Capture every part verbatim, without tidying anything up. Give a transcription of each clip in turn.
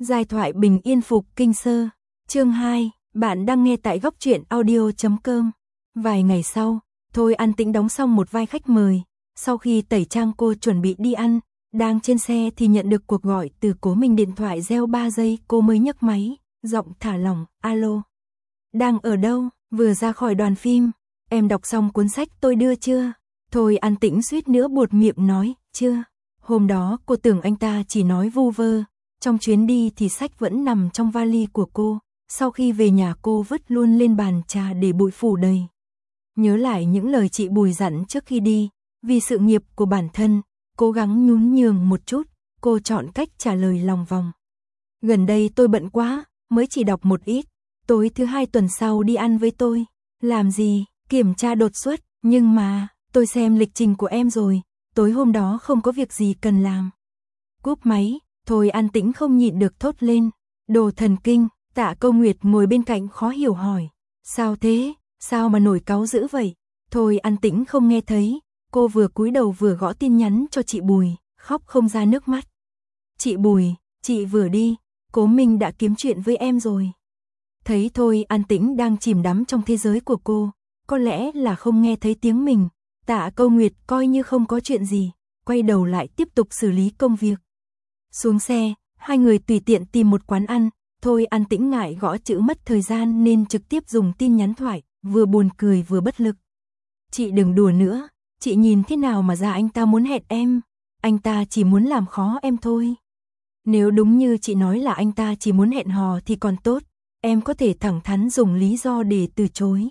Giai thoại bình yên phục kinh sơ. Chương hai, bạn đang nghe tại góc truyện audio chấm com. Vài ngày sau, Thôi An Tĩnh đóng xong một vai khách mời. Sau khi tẩy trang cô chuẩn bị đi ăn, đang trên xe thì nhận được cuộc gọi từ Cố Minh, điện thoại reo ba giây cô mới nhấc máy, giọng thả lỏng, alo. Đang ở đâu? Vừa ra khỏi đoàn phim. Em đọc xong cuốn sách tôi đưa chưa? Thôi An Tĩnh suýt nữa buột miệng nói, chưa. Hôm đó cô tưởng anh ta chỉ nói vu vơ. Trong chuyến đi thì sách vẫn nằm trong vali của cô, sau khi về nhà cô vứt luôn lên bàn trà để bụi phủ đầy. Nhớ lại những lời chị Bùi dặn trước khi đi, vì sự nghiệp của bản thân, cố gắng nhún nhường một chút, cô chọn cách trả lời lòng vòng. Gần đây tôi bận quá, mới chỉ đọc một ít, tối thứ hai tuần sau đi ăn với tôi. Làm gì? Kiểm tra đột xuất, nhưng mà, tôi xem lịch trình của em rồi, tối hôm đó không có việc gì cần làm. Cúp máy. Thôi An Tĩnh không nhịn được thốt lên, đồ thần kinh. Tạ Câu Nguyệt ngồi bên cạnh khó hiểu hỏi, sao thế, sao mà nổi cáu dữ vậy? Thôi An Tĩnh không nghe thấy, cô vừa cúi đầu vừa gõ tin nhắn cho chị Bùi, khóc không ra nước mắt. Chị Bùi, chị vừa đi, Cố Minh đã kiếm chuyện với em rồi. Thấy Thôi An Tĩnh đang chìm đắm trong thế giới của cô, có lẽ là không nghe thấy tiếng mình, Tạ Câu Nguyệt coi như không có chuyện gì, quay đầu lại tiếp tục xử lý công việc. Xuống xe, hai người tùy tiện tìm một quán ăn, Thôi An Tĩnh ngại gõ chữ mất thời gian nên trực tiếp dùng tin nhắn thoại, vừa buồn cười vừa bất lực. Chị đừng đùa nữa, chị nhìn thế nào mà ra anh ta muốn hẹn em, anh ta chỉ muốn làm khó em thôi. Nếu đúng như chị nói là anh ta chỉ muốn hẹn hò thì còn tốt, em có thể thẳng thắn dùng lý do để từ chối.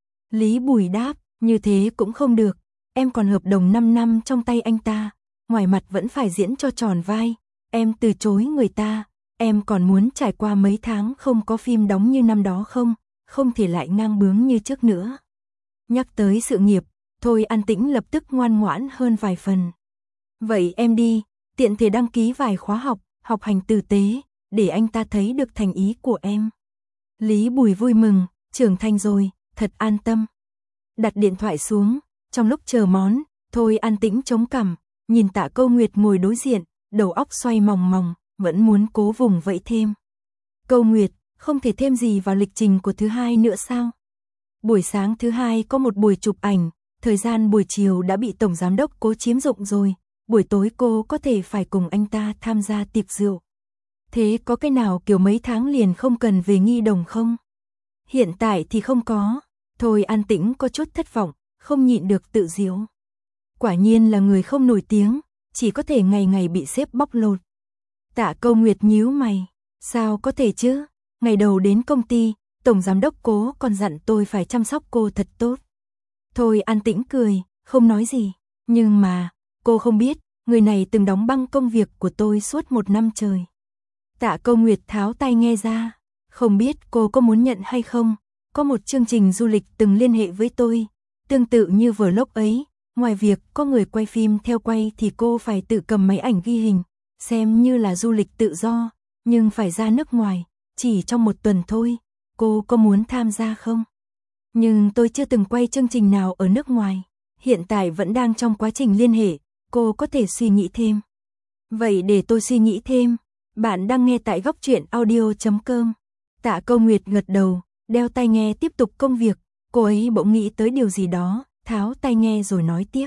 Lý Bùi đáp, như thế cũng không được, em còn hợp đồng năm năm trong tay anh ta, ngoài mặt vẫn phải diễn cho tròn vai. Em từ chối người ta, em còn muốn trải qua mấy tháng không có phim đóng như năm đó không, không thể lại ngang bướng như trước nữa. Nhắc tới sự nghiệp, Thôi An Tĩnh lập tức ngoan ngoãn hơn vài phần. Vậy em đi, tiện thể đăng ký vài khóa học, học hành tử tế, để anh ta thấy được thành ý của em. Lý Bùi vui mừng, trưởng thành rồi, thật an tâm. Đặt điện thoại xuống, trong lúc chờ món, Thôi An Tĩnh chống cằm, nhìn Tạ Câu Nguyệt ngồi đối diện. Đầu óc xoay mòng mòng, vẫn muốn cố vùng vẫy thêm. Câu Nguyệt, không thể thêm gì vào lịch trình của thứ hai nữa sao? Buổi sáng thứ hai có một buổi chụp ảnh, thời gian buổi chiều đã bị Tổng Giám đốc Cố chiếm dụng rồi, buổi tối cô có thể phải cùng anh ta tham gia tiệc rượu. Thế có cái nào kiểu mấy tháng liền không cần về Nghi Đồng không? Hiện tại thì không có, Thôi An Tĩnh có chút thất vọng, không nhịn được tự giễu. Quả nhiên là người không nổi tiếng. Chỉ có thể ngày ngày bị sếp bóc lột. Tạ Câu Nguyệt nhíu mày, sao có thể chứ? Ngày đầu đến công ty, Tổng Giám đốc Cố còn dặn tôi phải chăm sóc cô thật tốt. Thôi An Tĩnh cười, không nói gì. Nhưng mà, cô không biết, người này từng đóng băng công việc của tôi suốt một năm trời. Tạ Câu Nguyệt tháo tai nghe ra, không biết cô có muốn nhận hay không. Có một chương trình du lịch từng liên hệ với tôi, tương tự như vlog ấy. Ngoài việc có người quay phim theo quay thì cô phải tự cầm máy ảnh ghi hình, xem như là du lịch tự do, nhưng phải ra nước ngoài, chỉ trong một tuần thôi. Cô có muốn tham gia không? Nhưng tôi chưa từng quay chương trình nào ở nước ngoài, hiện tại vẫn đang trong quá trình liên hệ, cô có thể suy nghĩ thêm. Vậy để tôi suy nghĩ thêm, bạn đang nghe tại góc truyện audio chấm com. Tạ Câu Nguyệt gật đầu, đeo tai nghe tiếp tục công việc, cô ấy bỗng nghĩ tới điều gì đó. Tháo tai nghe rồi nói tiếp.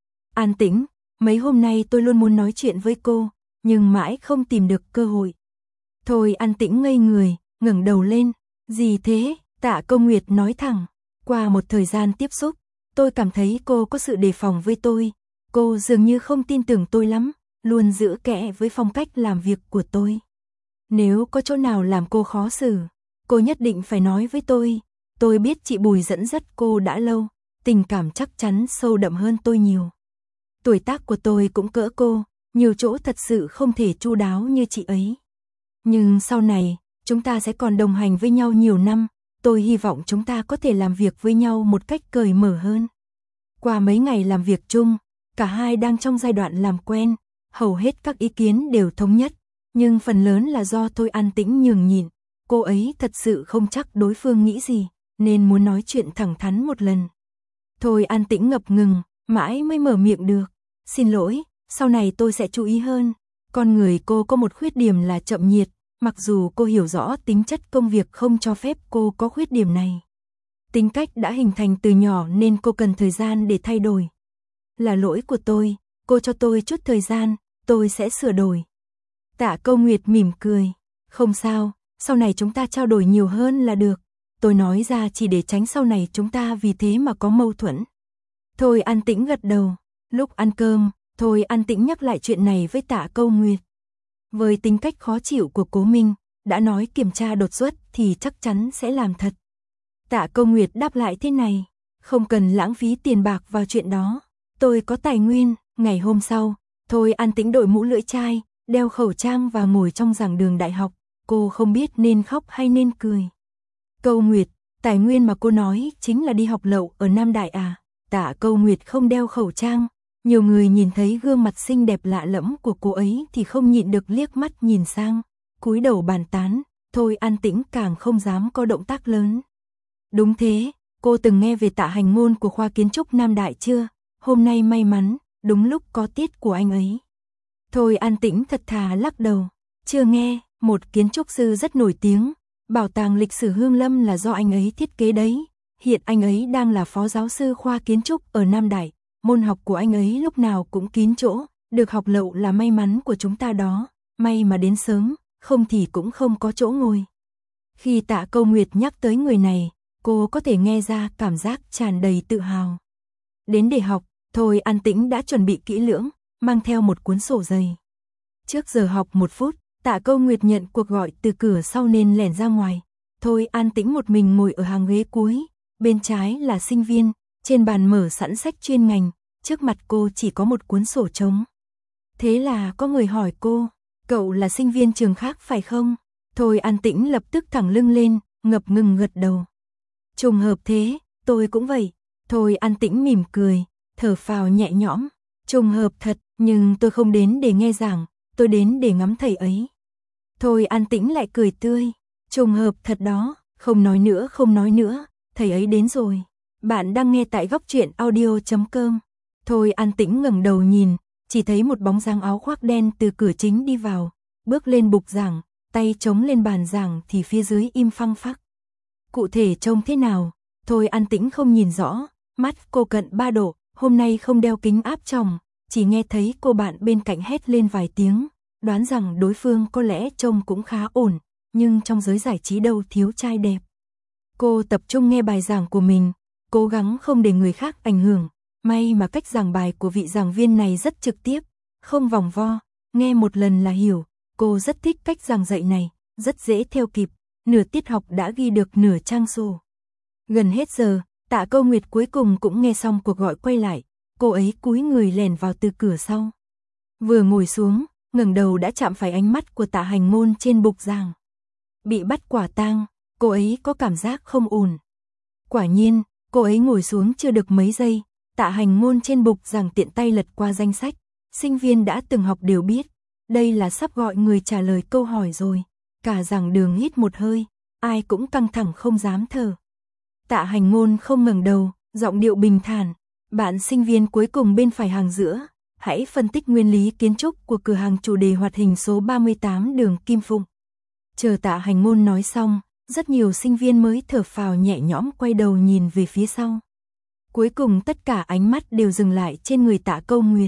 An Tĩnh, mấy hôm nay tôi luôn muốn nói chuyện với cô, nhưng mãi không tìm được cơ hội. Thôi An Tĩnh ngây người, ngẩng đầu lên. Gì thế? Tạ Câu Nguyệt nói thẳng. Qua một thời gian tiếp xúc, tôi cảm thấy cô có sự đề phòng với tôi. Cô dường như không tin tưởng tôi lắm, luôn giữ kẽ với phong cách làm việc của tôi. Nếu có chỗ nào làm cô khó xử, cô nhất định phải nói với tôi. Tôi biết chị Bùi dẫn dắt cô đã lâu. Tình cảm chắc chắn sâu đậm hơn tôi nhiều. Tuổi tác của tôi cũng cỡ cô, nhiều chỗ thật sự không thể chu đáo như chị ấy. Nhưng sau này, chúng ta sẽ còn đồng hành với nhau nhiều năm, tôi hy vọng chúng ta có thể làm việc với nhau một cách cởi mở hơn. Qua mấy ngày làm việc chung, cả hai đang trong giai đoạn làm quen, hầu hết các ý kiến đều thống nhất, nhưng phần lớn là do Thôi An Tĩnh nhường nhịn, cô ấy thật sự không chắc đối phương nghĩ gì, nên muốn nói chuyện thẳng thắn một lần. Thôi An Tĩnh ngập ngừng, mãi mới mở miệng được. Xin lỗi, sau này tôi sẽ chú ý hơn. Con người cô có một khuyết điểm là chậm nhiệt, Mặc dù cô hiểu rõ tính chất công việc không cho phép cô có khuyết điểm này. Tính cách đã hình thành từ nhỏ nên cô cần thời gian để thay đổi. Là lỗi của tôi, cô cho tôi chút thời gian, tôi sẽ sửa đổi. Tạ Câu Nguyệt mỉm cười. Không sao, sau này chúng ta trao đổi nhiều hơn là được. Tôi nói ra chỉ để tránh sau này chúng ta vì thế mà có mâu thuẫn. Thôi An Tĩnh gật đầu. Lúc ăn cơm, Thôi An Tĩnh nhắc lại chuyện này với Tạ Câu Nguyệt. Với tính cách khó chịu của Cố Minh, đã nói kiểm tra đột xuất thì chắc chắn sẽ làm thật. Tạ Câu Nguyệt đáp lại thế này, không cần lãng phí tiền bạc vào chuyện đó, tôi có tài nguyên. Ngày hôm sau, Thôi An Tĩnh đội mũ lưỡi chai, đeo khẩu trang và ngồi trong giảng đường đại học, cô không biết nên khóc hay nên cười. Câu Nguyệt, tài nguyên mà cô nói chính là đi học lậu ở Nam Đại à? Tạ Câu Nguyệt không đeo khẩu trang, nhiều người nhìn thấy gương mặt xinh đẹp lạ lẫm của cô ấy thì không nhịn được liếc mắt nhìn sang, cúi đầu bàn tán. Thôi An Tĩnh càng không dám có động tác lớn. Đúng thế, cô từng nghe về Tạ Hành Ngôn của khoa kiến trúc Nam Đại chưa? Hôm nay may mắn, đúng lúc có tiết của anh ấy. Thôi An Tĩnh thật thà lắc đầu, chưa nghe. Một kiến trúc sư rất nổi tiếng, bảo tàng lịch sử Hương Lâm là do anh ấy thiết kế đấy. Hiện anh ấy đang là phó giáo sư khoa kiến trúc ở Nam Đại, môn học của anh ấy lúc nào cũng kín chỗ, được học lậu là may mắn của chúng ta đó, may mà đến sớm, không thì cũng không có chỗ ngồi. Khi Tạ Câu Nguyệt nhắc tới người này, cô có thể nghe ra cảm giác tràn đầy tự hào. Đến để học, Thôi An Tĩnh đã chuẩn bị kỹ lưỡng, mang theo một cuốn sổ dày. Trước giờ học một phút, Tạ Câu Nguyệt nhận cuộc gọi từ cửa sau nên lẻn ra ngoài. Thôi An Tĩnh một mình ngồi ở hàng ghế cuối, bên trái là sinh viên, trên bàn mở sẵn sách chuyên ngành, trước mặt cô chỉ có một cuốn sổ trống. Thế là có người hỏi cô, cậu là sinh viên trường khác phải không? Thôi An Tĩnh lập tức thẳng lưng lên, ngập ngừng gật đầu. Trùng hợp thế, tôi cũng vậy. Thôi An Tĩnh mỉm cười, thở phào nhẹ nhõm. Trùng hợp thật, nhưng tôi không đến để nghe giảng, tôi đến để ngắm thầy ấy. Thôi An Tĩnh lại cười tươi, trùng hợp thật đó, không nói nữa không nói nữa, thầy ấy đến rồi. Bạn đang nghe tại góc truyện audio chấm com. Thôi An Tĩnh ngẩng đầu nhìn, chỉ thấy một bóng dáng áo khoác đen từ cửa chính đi vào, bước lên bục giảng, tay chống lên bàn giảng thì phía dưới im phăng phắc. Cụ thể trông thế nào, Thôi An Tĩnh không nhìn rõ, mắt cô cận ba độ, hôm nay không đeo kính áp tròng, chỉ nghe thấy cô bạn bên cạnh hét lên vài tiếng, đoán rằng đối phương có lẽ trông cũng khá ổn, nhưng trong giới giải trí đâu thiếu trai đẹp. Cô tập trung nghe bài giảng của mình, cố gắng không để người khác ảnh hưởng, may mà cách giảng bài của vị giảng viên này rất trực tiếp, không vòng vo, nghe một lần là hiểu, cô rất thích cách giảng dạy này, rất dễ theo kịp, nửa tiết học đã ghi được nửa trang sổ. Gần hết giờ, Tạ Câu Nguyệt cuối cùng cũng nghe xong cuộc gọi quay lại, cô ấy cúi người lẻn vào từ cửa sau. Vừa ngồi xuống, ngẩng đầu đã chạm phải ánh mắt của Tạ Hành Ngôn trên bục giảng. Bị bắt quả tang, cô ấy có cảm giác không ổn. Quả nhiên, cô ấy ngồi xuống chưa được mấy giây, Tạ Hành Ngôn trên bục giảng tiện tay lật qua danh sách, sinh viên đã từng học đều biết, đây là sắp gọi người trả lời câu hỏi rồi. Cả giảng đường hít một hơi, ai cũng căng thẳng không dám thở. Tạ Hành Ngôn không ngẩng đầu, giọng điệu bình thản, bạn sinh viên cuối cùng bên phải hàng giữa, hãy phân tích nguyên lý kiến trúc của cửa hàng chủ đề hoạt hình số ba mươi tám đường Kim Phụng. Chờ Tạ Hành Ngôn nói xong, rất nhiều sinh viên mới thở phào nhẹ nhõm quay đầu nhìn về phía sau. Cuối cùng tất cả ánh mắt đều dừng lại trên người Tạ Câu Nguyệt.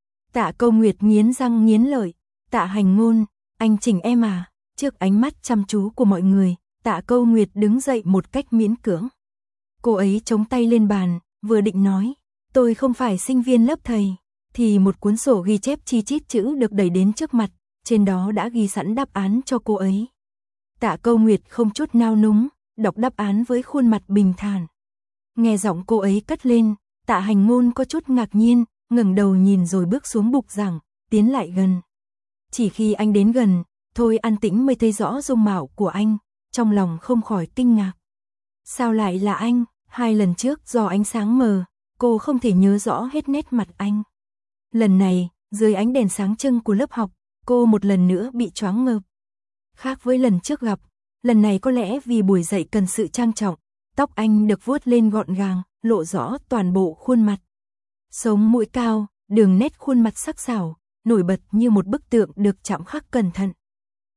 Tạ Câu Nguyệt nghiến răng nghiến lợi, Tạ Hành Ngôn, anh chỉnh em à? Trước ánh mắt chăm chú của mọi người, Tạ Câu Nguyệt đứng dậy một cách miễn cưỡng. Cô ấy chống tay lên bàn, vừa định nói, tôi không phải sinh viên lớp thầy, thì một cuốn sổ ghi chép chi chít chữ được đẩy đến trước mặt, trên đó đã ghi sẵn đáp án cho cô ấy. Tạ Câu Nguyệt không chút nao núng, đọc đáp án với khuôn mặt bình thản. Nghe giọng cô ấy cất lên, Tạ Hành Ngôn có chút ngạc nhiên, ngẩng đầu nhìn rồi bước xuống bục giảng, tiến lại gần. Chỉ khi anh đến gần, Thôi An Tĩnh mới thấy rõ dung mạo của anh, trong lòng không khỏi kinh ngạc. Sao lại là anh? Hai lần trước do ánh sáng mờ, cô không thể nhớ rõ hết nét mặt anh. Lần này, dưới ánh đèn sáng trưng của lớp học, cô một lần nữa bị choáng ngợp. Khác với lần trước gặp, lần này có lẽ vì buổi dạy cần sự trang trọng, tóc anh được vuốt lên gọn gàng, lộ rõ toàn bộ khuôn mặt. Sống mũi cao, đường nét khuôn mặt sắc sảo, nổi bật như một bức tượng được chạm khắc cẩn thận.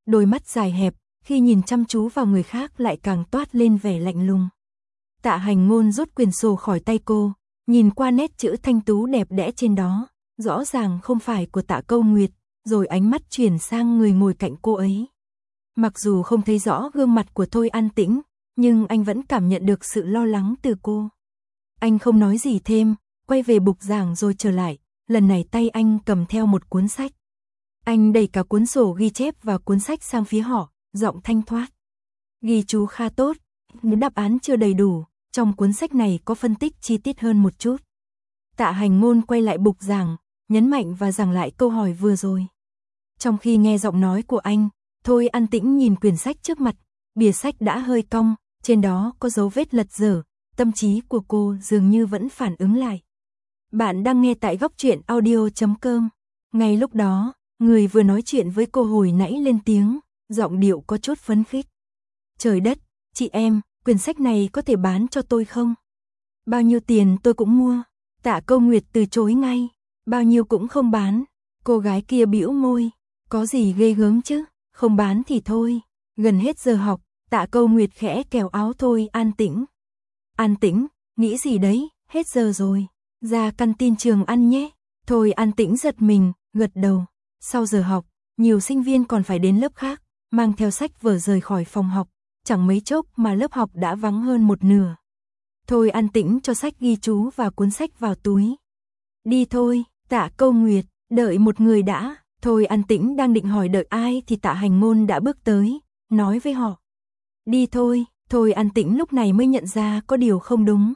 đôi mắt dài hẹp, khi nhìn chăm chú vào người khác lại càng toát lên vẻ lạnh lùng. Tạ Hành Ngôn rút quyển sổ khỏi tay cô, nhìn qua nét chữ thanh tú đẹp đẽ trên đó, rõ ràng không phải của Tạ Câu Nguyệt, rồi ánh mắt chuyển sang người ngồi cạnh cô ấy. Mặc dù không thấy rõ gương mặt của Thôi An Tĩnh, nhưng anh vẫn cảm nhận được sự lo lắng từ cô. Anh không nói gì thêm, quay về bục giảng rồi trở lại, lần này tay anh cầm theo một cuốn sách. Anh đẩy cả cuốn sổ ghi chép và cuốn sách sang phía họ, giọng thanh thoát. Ghi chú khá tốt, nếu đáp án chưa đầy đủ, trong cuốn sách này có phân tích chi tiết hơn một chút. Tạ Hành Ngôn quay lại bục giảng, nhấn mạnh và giảng lại câu hỏi vừa rồi. Trong khi nghe giọng nói của anh, Thôi An Tĩnh nhìn quyển sách trước mặt, bìa sách đã hơi cong, trên đó có dấu vết lật dở, tâm trí của cô dường như vẫn phản ứng lại. Bạn đang nghe tại góc truyện audio chấm com. Ngay lúc đó, người vừa nói chuyện với cô hồi nãy lên tiếng, giọng điệu có chút phấn khích. Trời đất, chị em, quyển sách này có thể bán cho tôi không? Bao nhiêu tiền tôi cũng mua. Tạ Câu Nguyệt từ chối ngay, bao nhiêu cũng không bán. Cô gái kia bĩu môi, có gì ghê gớm chứ, không bán thì thôi. Gần hết giờ học, Tạ Câu Nguyệt khẽ kéo áo Thôi An Tĩnh. An Tĩnh, nghĩ gì đấy, hết giờ rồi, ra căn tin trường ăn nhé. Thôi An Tĩnh giật mình, gật đầu. Sau giờ học, nhiều sinh viên còn phải đến lớp khác, mang theo sách vở rời khỏi phòng học, chẳng mấy chốc mà lớp học đã vắng hơn một nửa. Thôi An Tĩnh cho sách ghi chú và cuốn sách vào túi. Đi thôi, Tạ Câu Nguyệt, đợi một người đã. Thôi An Tĩnh đang định hỏi đợi ai thì Tạ Hành Ngôn đã bước tới, nói với họ. Đi thôi, Thôi An Tĩnh lúc này mới nhận ra có điều không đúng.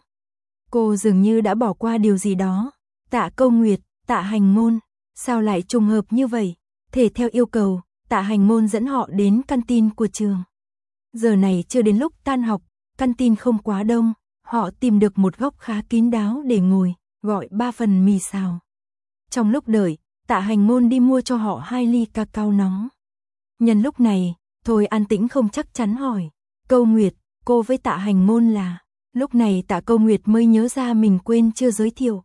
Cô dường như đã bỏ qua điều gì đó. Tạ Câu Nguyệt, Tạ Hành Ngôn, sao lại trùng hợp như vậy? Thể theo yêu cầu, Tạ Hành Ngôn dẫn họ đến căn tin của trường. Giờ này chưa đến lúc tan học, căn tin không quá đông, họ tìm được một góc khá kín đáo để ngồi, gọi ba phần mì xào. Trong lúc đợi, Tạ Hành Ngôn đi mua cho họ hai ly cacao nóng. Nhân lúc này, Thôi An Tĩnh không chắc chắn hỏi, Câu Nguyệt, cô với Tạ Hành Ngôn là... Lúc này Tạ Câu Nguyệt mới nhớ ra mình quên chưa giới thiệu.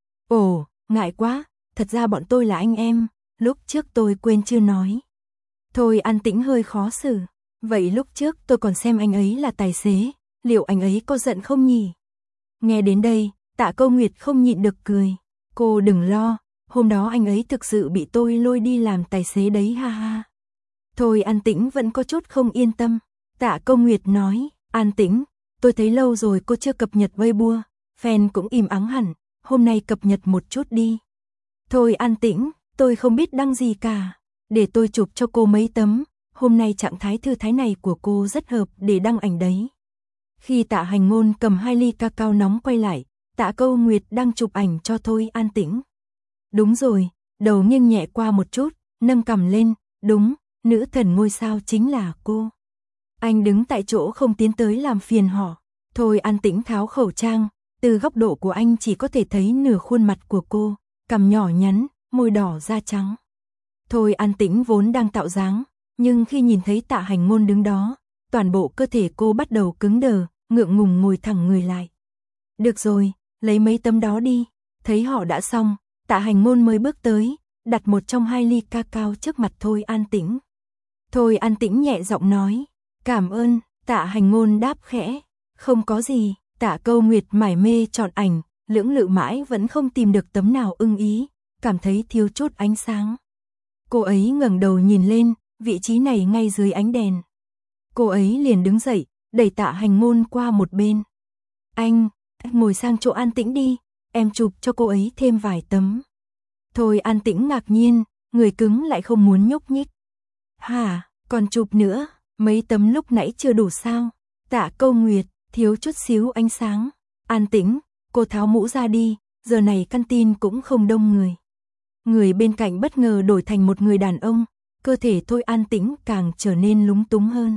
Ồ, ngại quá, thật ra bọn tôi là anh em, lúc trước tôi quên chưa nói. Thôi An Tĩnh hơi khó xử, vậy lúc trước tôi còn xem anh ấy là tài xế, liệu anh ấy có giận không nhỉ? Nghe đến đây, Tạ Câu Nguyệt không nhịn được cười, cô đừng lo, hôm đó anh ấy thực sự bị tôi lôi đi làm tài xế đấy ha ha. Thôi An Tĩnh vẫn có chút không yên tâm, Tạ Câu Nguyệt nói, An Tĩnh, tôi thấy lâu rồi cô chưa cập nhật Weibo, fan cũng im ắng hẳn, hôm nay cập nhật một chút đi. Thôi An Tĩnh, tôi không biết đăng gì cả, để tôi chụp cho cô mấy tấm, hôm nay trạng thái thư thái này của cô rất hợp để đăng ảnh đấy. Khi Tạ Hành Ngôn cầm hai ly cacao nóng quay lại, Tạ Câu Nguyệt đang chụp ảnh cho Thôi An Tĩnh. Đúng rồi, đầu nghiêng nhẹ qua một chút, nâng cằm lên, đúng, nữ thần ngôi sao chính là cô. Anh đứng tại chỗ không tiến tới làm phiền họ. Thôi An Tĩnh tháo khẩu trang, từ góc độ của anh chỉ có thể thấy nửa khuôn mặt của cô, cằm nhỏ nhắn, môi đỏ da trắng. Thôi An Tĩnh vốn đang tạo dáng, nhưng khi nhìn thấy Tạ Hành Ngôn đứng đó, toàn bộ cơ thể cô bắt đầu cứng đờ, ngượng ngùng ngồi thẳng người lại. Được rồi, lấy mấy tấm đó đi. Thấy họ đã xong, Tạ Hành Ngôn mới bước tới, đặt một trong hai ly cacao trước mặt Thôi An Tĩnh. Thôi An Tĩnh nhẹ giọng nói, cảm ơn. Tạ Hành Ngôn đáp khẽ, không có gì. Tạ Câu Nguyệt mải mê chọn ảnh, lưỡng lự mãi vẫn không tìm được tấm nào ưng ý, cảm thấy thiếu chút ánh sáng. Cô ấy ngẩng đầu nhìn lên, vị trí này ngay dưới ánh đèn. Cô ấy liền đứng dậy, đẩy Tạ Hành Ngôn qua một bên. Anh, ngồi sang chỗ An Tĩnh đi, em chụp cho cô ấy thêm vài tấm. Thôi An Tĩnh ngạc nhiên, người cứng lại không muốn nhúc nhích. Hả, còn chụp nữa, mấy tấm lúc nãy chưa đủ sao? Tạ Câu Nguyệt, thiếu chút xíu ánh sáng. An Tĩnh, cô tháo mũ ra đi, giờ này căn tin cũng không đông người. Người bên cạnh bất ngờ đổi thành một người đàn ông, cơ thể Thôi An Tĩnh càng trở nên lúng túng hơn.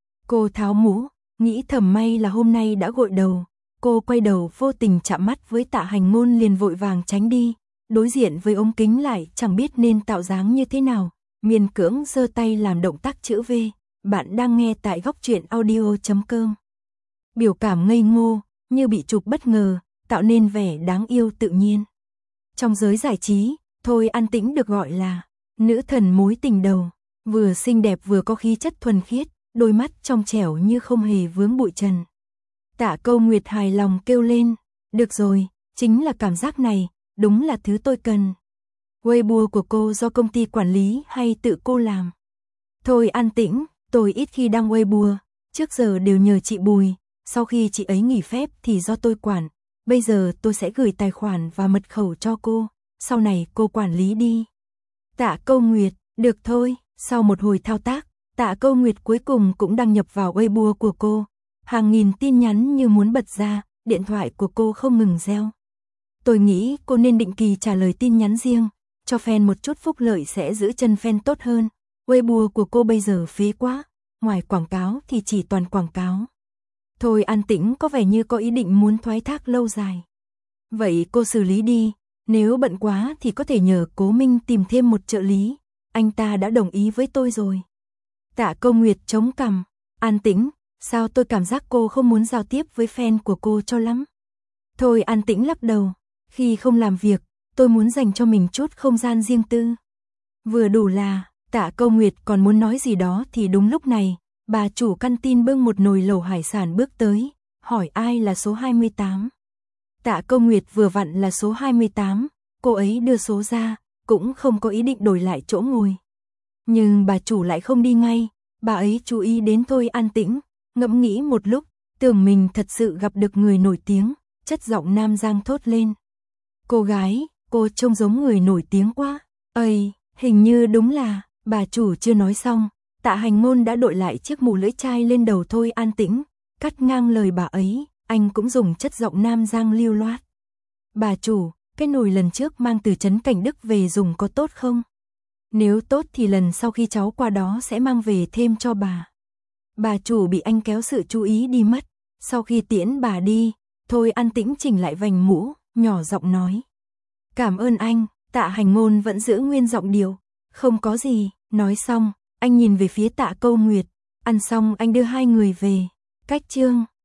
Cô tháo mũ, nghĩ thầm may là hôm nay đã gội đầu. Cô quay đầu vô tình chạm mắt với Tạ Hành Ngôn liền vội vàng tránh đi, đối diện với ống kính lại chẳng biết nên tạo dáng như thế nào, miễn cưỡng giơ tay làm động tác chữ V. Bạn đang nghe tại góc truyện audio chấm com. Biểu cảm ngây ngô, như bị chụp bất ngờ, tạo nên vẻ đáng yêu tự nhiên. Trong giới giải trí, Thôi An Tĩnh được gọi là nữ thần mối tình đầu. Vừa xinh đẹp vừa có khí chất thuần khiết, đôi mắt trong trẻo như không hề vướng bụi trần. Tạ Câu Nguyệt hài lòng kêu lên, được rồi, chính là cảm giác này, đúng là thứ tôi cần. Weibo của cô do công ty quản lý hay tự cô làm? Thôi an tĩnh, tôi ít khi đăng Weibo, trước giờ đều nhờ chị Bùi, sau khi chị ấy nghỉ phép thì do tôi quản, bây giờ tôi sẽ gửi tài khoản và mật khẩu cho cô, sau này cô quản lý đi. Tạ Câu Nguyệt, được thôi, sau một hồi thao tác, Tạ Câu Nguyệt cuối cùng cũng đăng nhập vào Weibo của cô, hàng nghìn tin nhắn như muốn bật ra, điện thoại của cô không ngừng reo. Tôi nghĩ cô nên định kỳ trả lời tin nhắn riêng, cho fan một chút phúc lợi sẽ giữ chân fan tốt hơn. Weibo của cô bây giờ phí quá, ngoài quảng cáo thì chỉ toàn quảng cáo. Thôi an tĩnh có vẻ như có ý định muốn thoái thác lâu dài. Vậy cô xử lý đi, nếu bận quá thì có thể nhờ Cố Minh tìm thêm một trợ lý, anh ta đã đồng ý với tôi rồi. Tạ Câu Nguyệt chống cằm, an tĩnh, sao tôi cảm giác cô không muốn giao tiếp với fan của cô cho lắm. Thôi an tĩnh lắc đầu, khi không làm việc, tôi muốn dành cho mình chút không gian riêng tư. Vừa đủ là, Tạ Câu Nguyệt còn muốn nói gì đó thì đúng lúc này, bà chủ căn tin bưng một nồi lẩu hải sản bước tới, hỏi ai là số hai mươi tám. Tạ Câu Nguyệt vừa vặn là số hai mươi tám, cô ấy đưa số ra, cũng không có ý định đổi lại chỗ ngồi. Nhưng bà chủ lại không đi ngay, bà ấy chú ý đến Thôi an tĩnh, ngẫm nghĩ một lúc, tưởng mình thật sự gặp được người nổi tiếng, chất giọng nam giang thốt lên. Cô gái, cô trông giống người nổi tiếng quá. Ây, hình như đúng là, bà chủ chưa nói xong, Tạ Hành Ngôn đã đội lại chiếc mũ lưỡi chai lên đầu Thôi an tĩnh, cắt ngang lời bà ấy, anh cũng dùng chất giọng nam giang lưu loát. Bà chủ, cái nồi lần trước mang từ trấn Cảnh Đức về dùng có tốt không? Nếu tốt thì lần sau khi cháu qua đó sẽ mang về thêm cho bà. Bà chủ bị anh kéo sự chú ý đi mất, sau khi tiễn bà đi, Thôi an tĩnh chỉnh lại vành mũ, nhỏ giọng nói. Cảm ơn anh, Tạ Hành Ngôn vẫn giữ nguyên giọng điệu, không có gì, nói xong, anh nhìn về phía Tạ Câu Nguyệt, ăn xong anh đưa hai người về, cách chương.